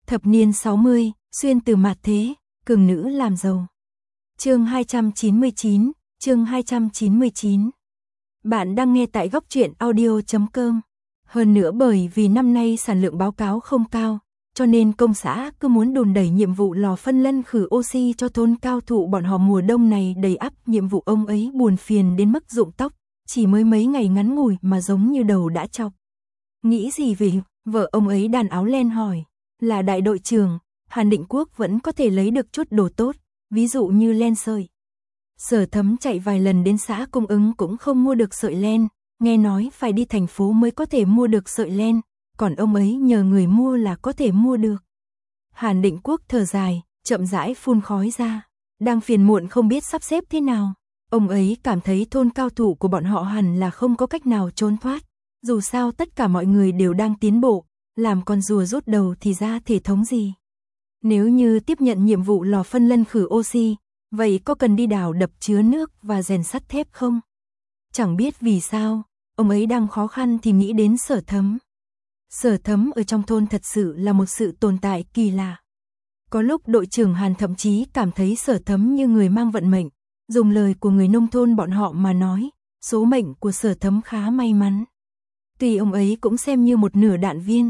Thập niên 60, xuyên từ mạt thế, cường nữ làm giàu. Chương 299, chương 299. Bạn đang nghe tại góc truyện audio.com. Hơn nữa bởi vì năm nay sản lượng báo cáo không cao, cho nên công xã cứ muốn đùn đẩy nhiệm vụ lò phân lân khử oxy cho thôn cao thụ bọn họ mùa đông này đầy ắp nhiệm vụ. Ông ấy buồn phiền đến mức rụng tóc, chỉ mới mấy ngày ngắn ngủi mà giống như đầu đã chọc. Nghĩ gì về vợ ông ấy đàn áo len hỏi, là đại đội trưởng, Hàn Định Quốc vẫn có thể lấy được chút đồ tốt, ví dụ như len sợi. Sở Thấm chạy vài lần đến xã cung ứng cũng không mua được sợi len, nghe nói phải đi thành phố mới có thể mua được sợi len, còn ông ấy nhờ người mua là có thể mua được. Hàn Định Quốc thở dài, chậm rãi phun khói ra, đang phiền muộn không biết sắp xếp thế nào. Ông ấy cảm thấy thôn cao thủ của bọn họ hẳn là không có cách nào trốn thoát, dù sao tất cả mọi người đều đang tiến bộ, làm con rùa rút đầu thì ra thể thống gì. Nếu như tiếp nhận nhiệm vụ lò phân lân khử oxy, vậy có cần đi đào đập chứa nước và rèn sắt thép không? Chẳng biết vì sao, ông ấy đang khó khăn thì nghĩ đến Sở Thấm. Sở Thấm ở trong thôn thật sự là một sự tồn tại kỳ lạ. Có lúc đội trưởng Hàn thậm chí cảm thấy Sở Thấm như người mang vận mệnh, dùng lời của người nông thôn bọn họ mà nói, số mệnh của Sở Thấm khá may mắn. Tuy ông ấy cũng xem như một nửa đạn viên,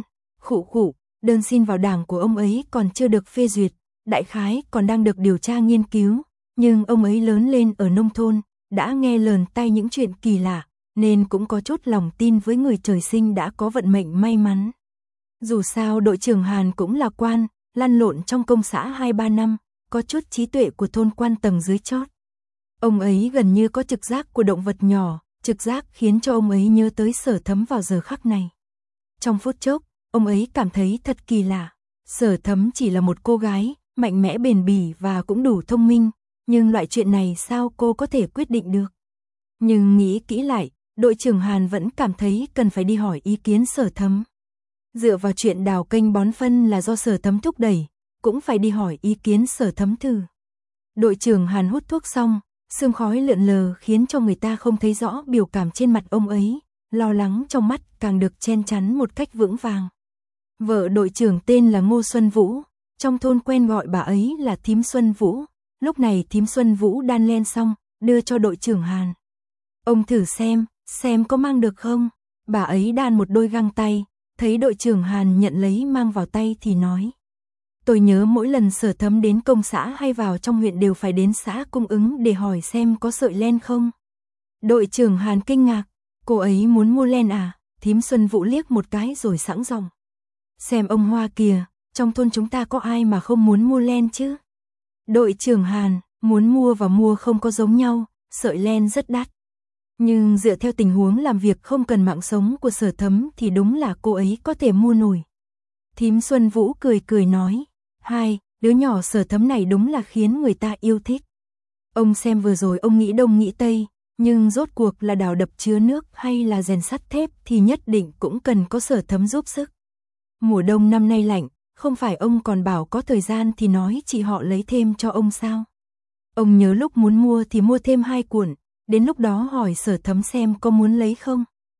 đơn xin vào đảng của ông ấy còn chưa được phê duyệt, đại khái còn đang được điều tra nghiên cứu, nhưng ông ấy lớn lên ở nông thôn, đã nghe lờn tai những chuyện kỳ lạ, nên cũng có chút lòng tin với người trời sinh đã có vận mệnh may mắn. Dù sao đội trưởng Hàn cũng là quan, lăn lộn trong công xã 2-3 năm, có chút trí tuệ của thôn quan tầng dưới chót. Ông ấy gần như có trực giác của động vật nhỏ, trực giác khiến cho ông ấy nhớ tới Sở Thấm vào giờ khắc này. Trong phút chốc, ông ấy cảm thấy thật kỳ lạ. Sở Thấm chỉ là một cô gái, mạnh mẽ bền bỉ và cũng đủ thông minh, nhưng loại chuyện này sao cô có thể quyết định được. Nhưng nghĩ kỹ lại, đội trưởng Hàn vẫn cảm thấy cần phải đi hỏi ý kiến Sở Thấm. Dựa vào chuyện đào kênh bón phân là do Sở Thấm thúc đẩy, cũng phải đi hỏi ý kiến Sở Thấm thử. Đội trưởng Hàn hút thuốc xong, sương khói lượn lờ khiến cho người ta không thấy rõ biểu cảm trên mặt ông ấy, lo lắng trong mắt càng được che chắn một cách vững vàng. Vợ đội trưởng tên là Ngô Xuân Vũ, trong thôn quen gọi bà ấy là Thím Xuân Vũ. Lúc này Thím Xuân Vũ đan len xong, đưa cho đội trưởng Hàn. Ông thử xem có mang được không? Bà ấy đan một đôi găng tay, thấy đội trưởng Hàn nhận lấy mang vào tay thì nói. Tôi nhớ mỗi lần Sở Thấm đến công xã hay vào trong huyện đều phải đến xã cung ứng để hỏi xem có sợi len không. Đội trưởng Hàn kinh ngạc, cô ấy muốn mua len à? Thím Xuân Vũ liếc một cái rồi sẵn giọng. Xem ông Hoa kìa, trong thôn chúng ta có ai mà không muốn mua len chứ? Đội trưởng Hàn, muốn mua và mua không có giống nhau, sợi len rất đắt. Nhưng dựa theo tình huống làm việc không cần mạng sống của Sở Thấm thì đúng là cô ấy có thể mua nổi. Thím Xuân Vũ cười nói, đứa nhỏ Sở Thấm này đúng là khiến người ta yêu thích. Ông xem vừa rồi ông nghĩ đông nghĩ tây, nhưng rốt cuộc là đào đập chứa nước hay là rèn sắt thép thì nhất định cũng cần có Sở Thấm giúp sức. Mùa đông năm nay lạnh, không phải ông còn bảo có thời gian thì nói chị họ lấy thêm cho ông sao? Ông nhớ lúc muốn mua thì mua thêm 2 cuộn, đến lúc đó hỏi Sở Thấm xem có muốn lấy không.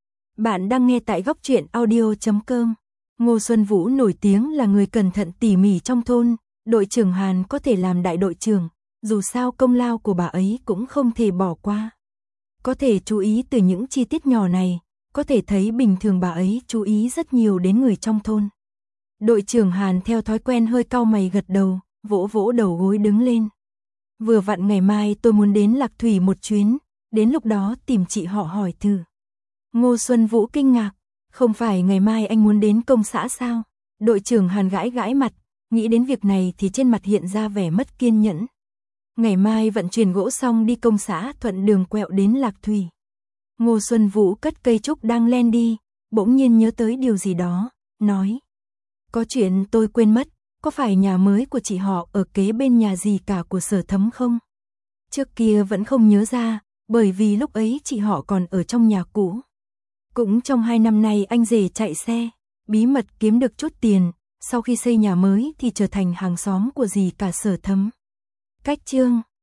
Bạn đang nghe tại góc truyện audio.com. Ngô Xuân Vũ nổi tiếng là người cẩn thận tỉ mỉ trong thôn, đội trưởng Hàn có thể làm đại đội trưởng, dù sao công lao của bà ấy cũng không thể bỏ qua. Có thể chú ý từ những chi tiết nhỏ này, có thể thấy bình thường bà ấy chú ý rất nhiều đến người trong thôn. Đội trưởng Hàn theo thói quen hơi cau mày gật đầu, vỗ vỗ đầu gối đứng lên. Vừa vặn ngày mai tôi muốn đến Lạc Thủy một chuyến, đến lúc đó tìm chị họ hỏi thử. Ngô Xuân Vũ kinh ngạc, không phải ngày mai anh muốn đến công xã sao? Đội trưởng Hàn gãi mặt, nghĩ đến việc này thì trên mặt hiện ra vẻ mất kiên nhẫn. Ngày mai vận chuyển gỗ xong đi công xã thuận đường quẹo đến Lạc Thủy. Ngô Xuân Vũ cất cây trúc đang len đi, bỗng nhiên nhớ tới điều gì đó, nói. Có chuyện tôi quên mất, có phải nhà mới của chị họ ở kế bên nhà gì cả của Sở Thấm không? Trước kia vẫn không nhớ ra, bởi vì lúc ấy chị họ còn ở trong nhà cũ. Cũng trong 2 năm nay anh rể chạy xe, bí mật kiếm được chút tiền, sau khi xây nhà mới thì trở thành hàng xóm của dì cả Sở Thấm. Cách chương